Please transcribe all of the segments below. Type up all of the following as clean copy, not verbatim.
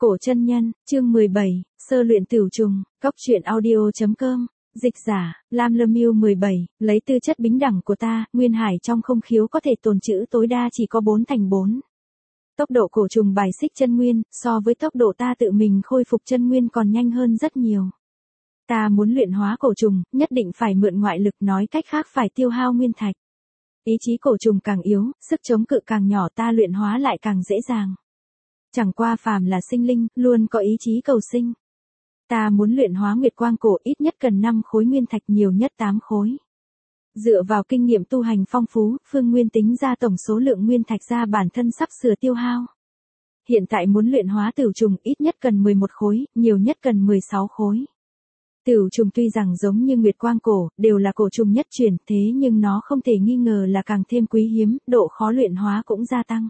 Cổ chân nhân, chương 17, sơ luyện tửu trùng, góc truyện audio.com, dịch giả, Lam Lâm Yêu 17, lấy tư chất bính đẳng của ta, nguyên hải trong không khiếu có thể tồn trữ tối đa chỉ có 4/4. Tốc độ cổ trùng bài xích chân nguyên, so với tốc độ ta tự mình khôi phục chân nguyên còn nhanh hơn rất nhiều. Ta muốn luyện hóa cổ trùng, nhất định phải mượn ngoại lực, nói cách khác phải tiêu hao nguyên thạch. Ý chí cổ trùng càng yếu, sức chống cự càng nhỏ, ta luyện hóa lại càng dễ dàng. Chẳng qua phàm là sinh linh, luôn có ý chí cầu sinh. Ta muốn luyện hóa nguyệt quang cổ ít nhất cần 5 khối nguyên thạch, nhiều nhất 8 khối. Dựa vào kinh nghiệm tu hành phong phú, Phương Nguyên tính ra tổng số lượng nguyên thạch ra bản thân sắp sửa tiêu hao. Hiện tại muốn luyện hóa tửu trùng ít nhất cần 11 khối, nhiều nhất cần 16 khối. Tửu trùng tuy rằng giống như nguyệt quang cổ, đều là cổ trùng nhất truyền, thế nhưng nó không thể nghi ngờ là càng thêm quý hiếm, độ khó luyện hóa cũng gia tăng.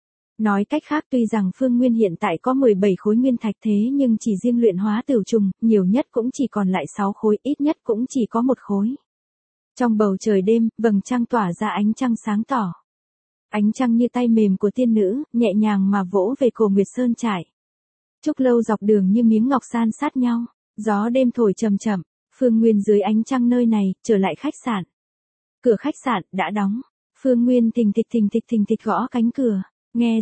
Nói cách khác, tuy rằng Phương Nguyên hiện tại có 17 khối nguyên thạch, thế nhưng chỉ riêng luyện hóa tửu trùng, nhiều nhất cũng chỉ còn lại 6 khối, ít nhất cũng chỉ có 1 khối. Trong bầu trời đêm, vầng trăng tỏa ra ánh trăng sáng tỏ. Ánh trăng như tay mềm của tiên nữ, nhẹ nhàng mà vỗ về cổ Nguyệt Sơn trải. Trúc lâu dọc đường như miếng ngọc san sát nhau, gió đêm thổi chậm chậm, Phương Nguyên dưới ánh trăng nơi này, trở lại khách sạn. Cửa khách sạn đã đóng, Phương Nguyên thình thịch gõ cánh cửa. Nghe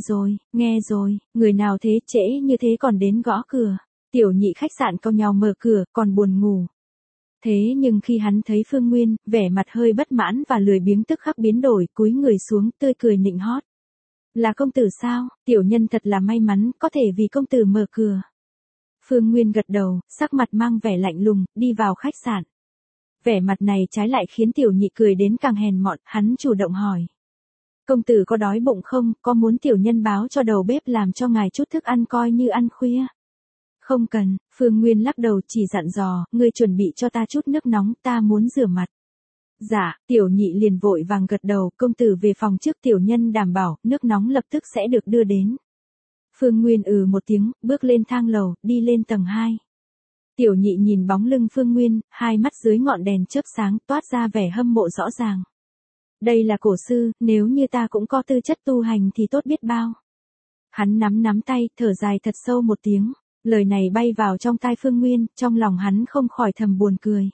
rồi, người nào thế, trễ như thế còn đến gõ cửa. Tiểu nhị khách sạn cau nhàu mở cửa, còn buồn ngủ. Thế nhưng khi hắn thấy Phương Nguyên, vẻ mặt hơi bất mãn và lười biếng tức khắc biến đổi, cúi người xuống, tươi cười nịnh hót. Là công tử sao, tiểu nhân thật là may mắn, có thể vì công tử mở cửa. Phương Nguyên gật đầu, sắc mặt mang vẻ lạnh lùng, đi vào khách sạn. Vẻ mặt này trái lại khiến tiểu nhị cười đến càng hèn mọn, hắn chủ động hỏi. Công tử có đói bụng không, có muốn tiểu nhân báo cho đầu bếp làm cho ngài chút thức ăn coi như ăn khuya? Không cần, Phương Nguyên lắc đầu, chỉ dặn dò, ngươi chuẩn bị cho ta chút nước nóng, ta muốn rửa mặt. Dạ, tiểu nhị liền vội vàng gật đầu, công tử về phòng trước, tiểu nhân đảm bảo, nước nóng lập tức sẽ được đưa đến. Phương Nguyên một tiếng, bước lên thang lầu, đi lên tầng 2. Tiểu nhị nhìn bóng lưng Phương Nguyên, hai mắt dưới ngọn đèn chớp sáng, toát ra vẻ hâm mộ rõ ràng. Đây là cổ sư, nếu như ta cũng có tư chất tu hành thì tốt biết bao. Hắn nắm tay, thở dài thật sâu một tiếng. Lời này bay vào trong tai Phương Nguyên, trong lòng hắn không khỏi thầm buồn cười.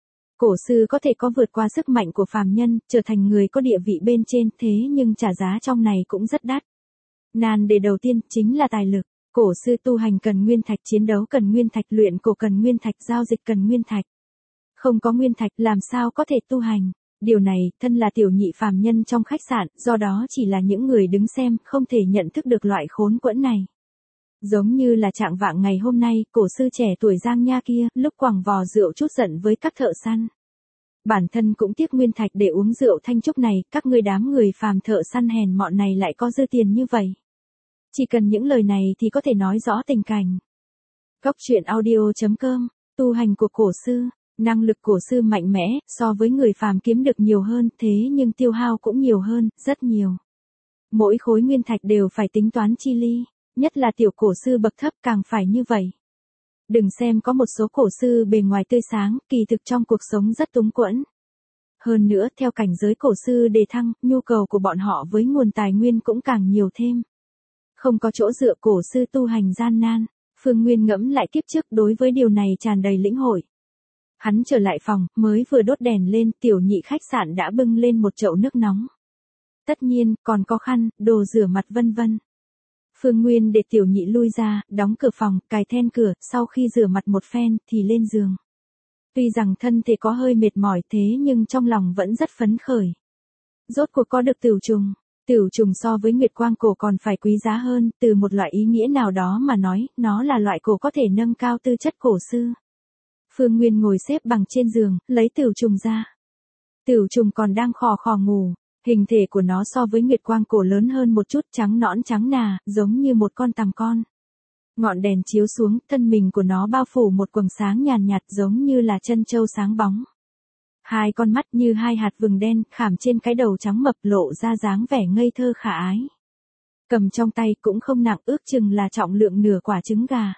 Cổ sư có thể có vượt qua sức mạnh của phàm nhân, trở thành người có địa vị bên trên, thế nhưng trả giá trong này cũng rất đắt. Nan đề đầu tiên chính là tài lực. Cổ sư tu hành cần nguyên thạch, chiến đấu cần nguyên thạch, luyện cổ cần nguyên thạch, giao dịch cần nguyên thạch. Không có nguyên thạch làm sao có thể tu hành. Điều này, thân là tiểu nhị phàm nhân trong khách sạn, do đó chỉ là những người đứng xem, không thể nhận thức được loại khốn quẫn này. Giống như là trạng vạng ngày hôm nay, cổ sư trẻ tuổi Giang Nha kia, lúc quẳng vò rượu chút giận với các thợ săn. Bản thân cũng tiếc nguyên thạch để uống rượu thanh trúc này, các ngươi đám người phàm thợ săn hèn mọn này lại có dư tiền như vậy. Chỉ cần những lời này thì có thể nói rõ tình cảnh. Góc truyện audio.com, tu hành của cổ sư. Năng lực cổ sư mạnh mẽ, so với người phàm kiếm được nhiều hơn, thế nhưng tiêu hao cũng nhiều hơn, rất nhiều. Mỗi khối nguyên thạch đều phải tính toán chi ly, nhất là tiểu cổ sư bậc thấp càng phải như vậy. Đừng xem có một số cổ sư bề ngoài tươi sáng, kỳ thực trong cuộc sống rất túng quẫn. Hơn nữa, theo cảnh giới cổ sư đề thăng, nhu cầu của bọn họ với nguồn tài nguyên cũng càng nhiều thêm. Không có chỗ dựa, cổ sư tu hành gian nan. Phương Nguyên ngẫm lại kiếp trước, đối với điều này tràn đầy lĩnh hội. Hắn trở lại phòng, mới vừa đốt đèn lên, tiểu nhị khách sạn đã bưng lên một chậu nước nóng. Tất nhiên, còn có khăn, đồ rửa mặt vân vân. Phương Nguyên để tiểu nhị lui ra, đóng cửa phòng, cài then cửa, sau khi rửa mặt một phen, thì lên giường. Tuy rằng thân thể có hơi mệt mỏi, thế nhưng trong lòng vẫn rất phấn khởi. Rốt cuộc có được tửu trùng. Tửu trùng so với nguyệt quang cổ còn phải quý giá hơn, từ một loại ý nghĩa nào đó mà nói, nó là loại cổ có thể nâng cao tư chất cổ sư. Phương Nguyên ngồi xếp bằng trên giường, lấy tửu trùng ra. Tửu trùng còn đang khò khò ngủ, hình thể của nó so với nguyệt quang cổ lớn hơn một chút, trắng nõn trắng nà, giống như một con tằm con. Ngọn đèn chiếu xuống, thân mình của nó bao phủ một quầng sáng nhàn nhạt giống như là chân châu sáng bóng. Hai con mắt như hai hạt vừng đen, khảm trên cái đầu trắng mập, lộ ra dáng vẻ ngây thơ khả ái. Cầm trong tay cũng không nặng, ước chừng là trọng lượng nửa quả trứng gà.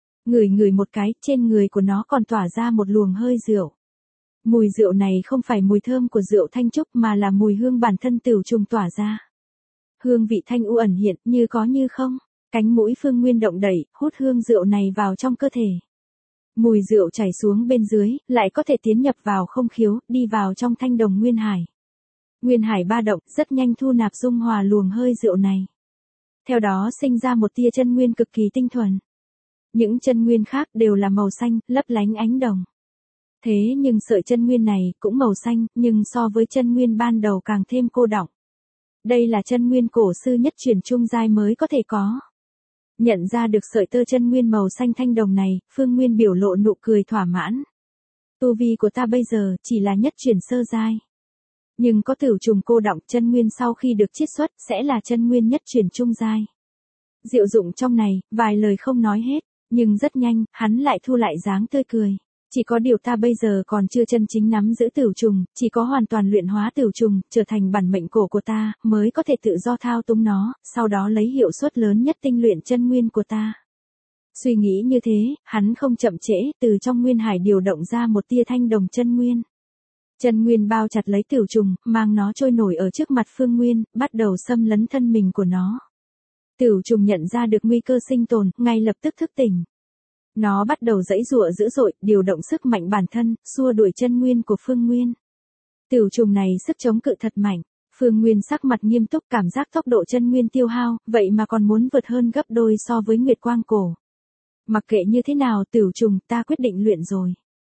Ngửi một cái, trên người của nó còn tỏa ra một luồng hơi rượu. Mùi rượu này không phải mùi thơm của rượu thanh trúc mà là mùi hương bản thân tửu trùng tỏa ra. Hương vị thanh u ẩn hiện, như có như không. Cánh mũi Phương Nguyên động đẩy, hút hương rượu này vào trong cơ thể. Mùi rượu chảy xuống bên dưới, lại có thể tiến nhập vào không khiếu, đi vào trong thanh đồng nguyên hải. Nguyên hải ba động, rất nhanh thu nạp dung hòa luồng hơi rượu này. Theo đó sinh ra một tia chân nguyên cực kỳ tinh thuần. Những chân nguyên khác đều là màu xanh, lấp lánh ánh đồng. Thế nhưng sợi chân nguyên này cũng màu xanh, nhưng so với chân nguyên ban đầu càng thêm cô đọng. Đây là chân nguyên cổ sư nhất truyền trung giai mới có thể có. Nhận ra được sợi tơ chân nguyên màu xanh thanh đồng này, Phương Nguyên biểu lộ nụ cười thỏa mãn. Tu vi của ta bây giờ chỉ là nhất truyền sơ giai. Nhưng có tử trùng cô đọng chân nguyên sau khi được chiết xuất sẽ là chân nguyên nhất truyền trung giai. Diệu dụng trong này, vài lời không nói hết, nhưng rất nhanh, hắn lại thu lại dáng tươi cười. Chỉ có điều ta bây giờ còn chưa chân chính nắm giữ tử trùng, chỉ có hoàn toàn luyện hóa tử trùng, trở thành bản mệnh cổ của ta, mới có thể tự do thao túng nó, sau đó lấy hiệu suất lớn nhất tinh luyện chân nguyên của ta. Suy nghĩ như thế, hắn không chậm trễ, từ trong nguyên hải điều động ra một tia thanh đồng chân nguyên. Chân nguyên bao chặt lấy tử trùng, mang nó trôi nổi ở trước mặt Phương Nguyên, bắt đầu xâm lấn thân mình của nó. Tử trùng nhận ra được nguy cơ sinh tồn, ngay lập tức thức tỉnh. Nó bắt đầu giãy giụa dữ dội, điều động sức mạnh bản thân, xua đuổi chân nguyên của Phương Nguyên. Tử trùng này sức chống cự thật mạnh. Phương Nguyên sắc mặt nghiêm túc, cảm giác tốc độ chân nguyên tiêu hao, vậy mà còn muốn vượt hơn gấp đôi so với Nguyệt Quang Cổ. Mặc kệ như thế nào, tử trùng, ta quyết định luyện rồi.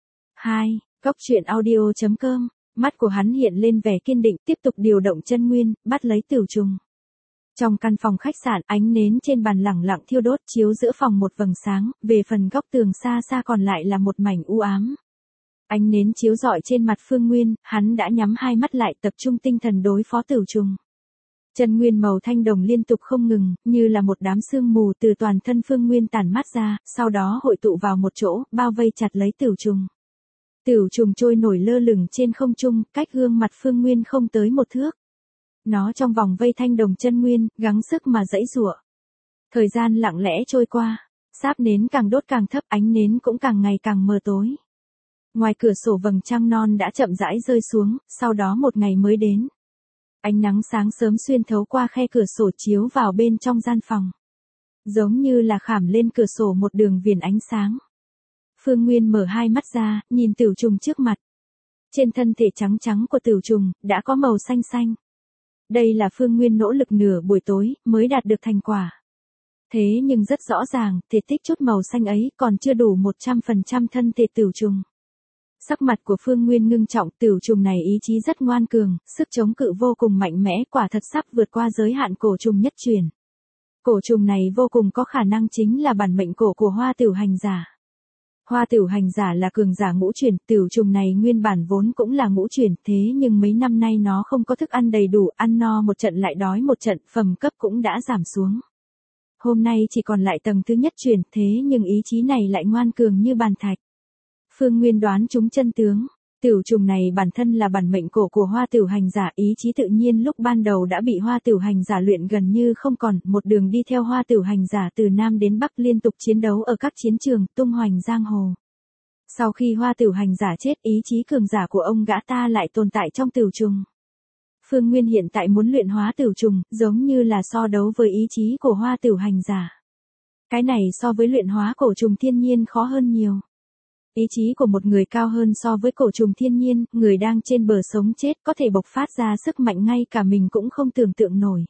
2. Goctruyện.audio.com. Mắt của hắn hiện lên vẻ kiên định, tiếp tục điều động chân nguyên, bắt lấy tử trùng. Trong căn phòng khách sạn, ánh nến trên bàn lẳng lặng thiêu đốt, chiếu giữa phòng một vầng sáng, về phần góc tường xa xa còn lại là một mảnh u ám. Ánh nến chiếu rọi trên mặt Phương Nguyên, hắn đã nhắm hai mắt lại, tập trung tinh thần đối phó tử trùng. Chân nguyên màu thanh đồng liên tục không ngừng, như là một đám sương mù từ toàn thân Phương Nguyên tản mát ra, sau đó hội tụ vào một chỗ, bao vây chặt lấy tử trùng. Tử trùng trôi nổi lơ lửng trên không trung, cách gương mặt Phương Nguyên không tới một thước. Nó trong vòng vây thanh đồng chân nguyên, gắng sức mà giãy giụa. Thời gian lặng lẽ trôi qua, sáp nến càng đốt càng thấp, ánh nến cũng càng ngày càng mờ tối. Ngoài cửa sổ vầng trăng non đã chậm rãi rơi xuống, sau đó một ngày mới đến. Ánh nắng sáng sớm xuyên thấu qua khe cửa sổ chiếu vào bên trong gian phòng. Giống như là khảm lên cửa sổ một đường viền ánh sáng. Phương Nguyên mở hai mắt ra, nhìn tử trùng trước mặt. Trên thân thể trắng trắng của tử trùng, đã có màu xanh xanh. Đây là Phương Nguyên nỗ lực nửa buổi tối, mới đạt được thành quả. Thế nhưng rất rõ ràng, thể tích chút màu xanh ấy còn chưa đủ 100% thân thể tử trùng. Sắc mặt của Phương Nguyên ngưng trọng, tử trùng này ý chí rất ngoan cường, sức chống cự vô cùng mạnh mẽ, quả thật sắp vượt qua giới hạn cổ trùng nhất truyền. Cổ trùng này vô cùng có khả năng chính là bản mệnh cổ của Hoa Tửu Hành Giả. Hoa Tửu Hành Giả là cường giả ngũ truyền, tử trùng này nguyên bản vốn cũng là ngũ truyền, thế nhưng mấy năm nay nó không có thức ăn đầy đủ, ăn no một trận lại đói một trận, phẩm cấp cũng đã giảm xuống. Hôm nay chỉ còn lại tầng thứ nhất truyền, thế nhưng ý chí này lại ngoan cường như bàn thạch. Phương Nguyên đoán trúng chân tướng. Tử trùng này bản thân là bản mệnh cổ của Hoa Tửu Hành Giả, ý chí tự nhiên lúc ban đầu đã bị Hoa Tửu Hành Giả luyện gần như không còn, một đường đi theo Hoa Tửu Hành Giả từ Nam đến Bắc liên tục chiến đấu ở các chiến trường, tung hoành giang hồ. Sau khi Hoa Tửu Hành Giả chết, ý chí cường giả của ông gã ta lại tồn tại trong tử trùng. Phương Nguyên hiện tại muốn luyện hóa tử trùng, giống như là so đấu với ý chí của Hoa Tửu Hành Giả. Cái này so với luyện hóa cổ trùng thiên nhiên khó hơn nhiều. Ý chí của một người cao hơn so với cổ trùng thiên nhiên, người đang trên bờ sống chết có thể bộc phát ra sức mạnh ngay cả mình cũng không tưởng tượng nổi.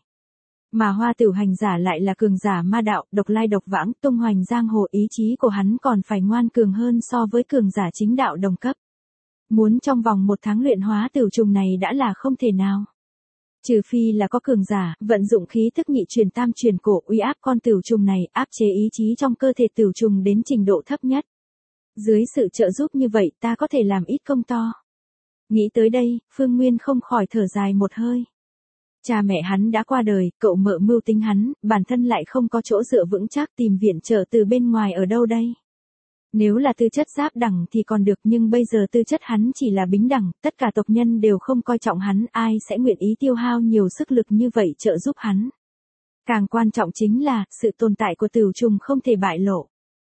Mà Hoa Tửu Hành Giả lại là cường giả ma đạo, độc lai độc vãng, tung hoành giang hồ, ý chí của hắn còn phải ngoan cường hơn so với cường giả chính đạo đồng cấp. Muốn trong vòng 1 tháng luyện hóa tử trùng này đã là không thể nào. Trừ phi là có cường giả, vận dụng khí thức nhị truyền tam truyền cổ uy áp con tử trùng này, áp chế ý chí trong cơ thể tử trùng đến trình độ thấp nhất. Dưới sự trợ giúp như vậy ta có thể làm ít công to. Nghĩ tới đây, Phương Nguyên không khỏi thở dài một hơi. Cha mẹ hắn đã qua đời, cậu mợ mưu tính hắn, bản thân lại không có chỗ dựa vững chắc, tìm viện trợ từ bên ngoài ở đâu đây. Nếu là tư chất giáp đẳng thì còn được, nhưng bây giờ tư chất hắn chỉ là bính đẳng, tất cả tộc nhân đều không coi trọng hắn, ai sẽ nguyện ý tiêu hao nhiều sức lực như vậy trợ giúp hắn. Càng quan trọng chính là, sự tồn tại của tử trùng không thể bại lộ.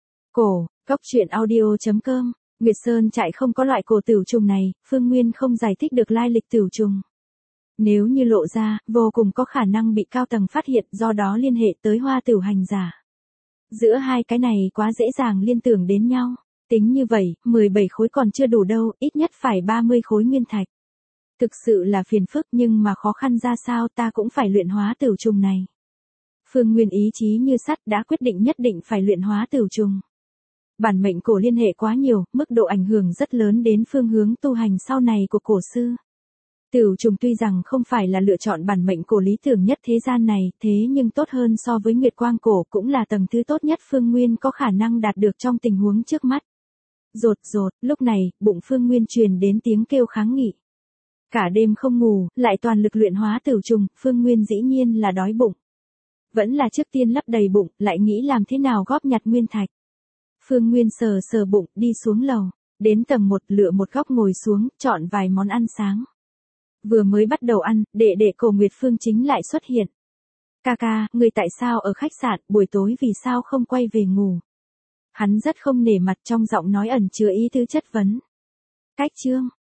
Cổ, Goctruyện.audio.com. Nguyệt Sơn trại không có loại cổ tử trùng này, Phương Nguyên không giải thích được lai lịch tử trùng. Nếu như lộ ra, vô cùng có khả năng bị cao tầng phát hiện, do đó liên hệ tới Hoa Tửu hành giả. Giữa hai cái này quá dễ dàng liên tưởng đến nhau. Tính như vậy, 17 khối còn chưa đủ đâu, ít nhất phải 30 khối nguyên thạch. Thực sự là phiền phức, nhưng mà khó khăn ra sao ta cũng phải luyện hóa tửu trùng này. Phương Nguyên ý chí như sắt, đã quyết định nhất định phải luyện hóa tửu trùng. Bản mệnh cổ liên hệ quá nhiều, mức độ ảnh hưởng rất lớn đến phương hướng tu hành sau này của cổ sư. Tửu trùng tuy rằng không phải là lựa chọn bản mệnh cổ lý tưởng nhất thế gian này, thế nhưng tốt hơn so với Nguyệt Quang cổ, cũng là tầng thứ tốt nhất Phương Nguyên có khả năng đạt được trong tình huống trước mắt. Rột rột, lúc này, bụng Phương Nguyên truyền đến tiếng kêu kháng nghị. Cả đêm không ngủ, lại toàn lực luyện hóa tửu trùng, Phương Nguyên dĩ nhiên là đói bụng. Vẫn là trước tiên lấp đầy bụng, lại nghĩ làm thế nào góp nhặt nguyên thạch. Phương Nguyên sờ sờ bụng, đi xuống lầu, đến tầng 1 lựa một góc ngồi xuống, chọn vài món ăn sáng. Vừa mới bắt đầu ăn, đệ đệ Cổ Nguyệt Phương Chính lại xuất hiện. Ca ca, người tại sao ở khách sạn, buổi tối vì sao không quay về ngủ? Hắn rất không nể mặt, trong giọng nói ẩn chứa ý tứ chất vấn. Cách chương.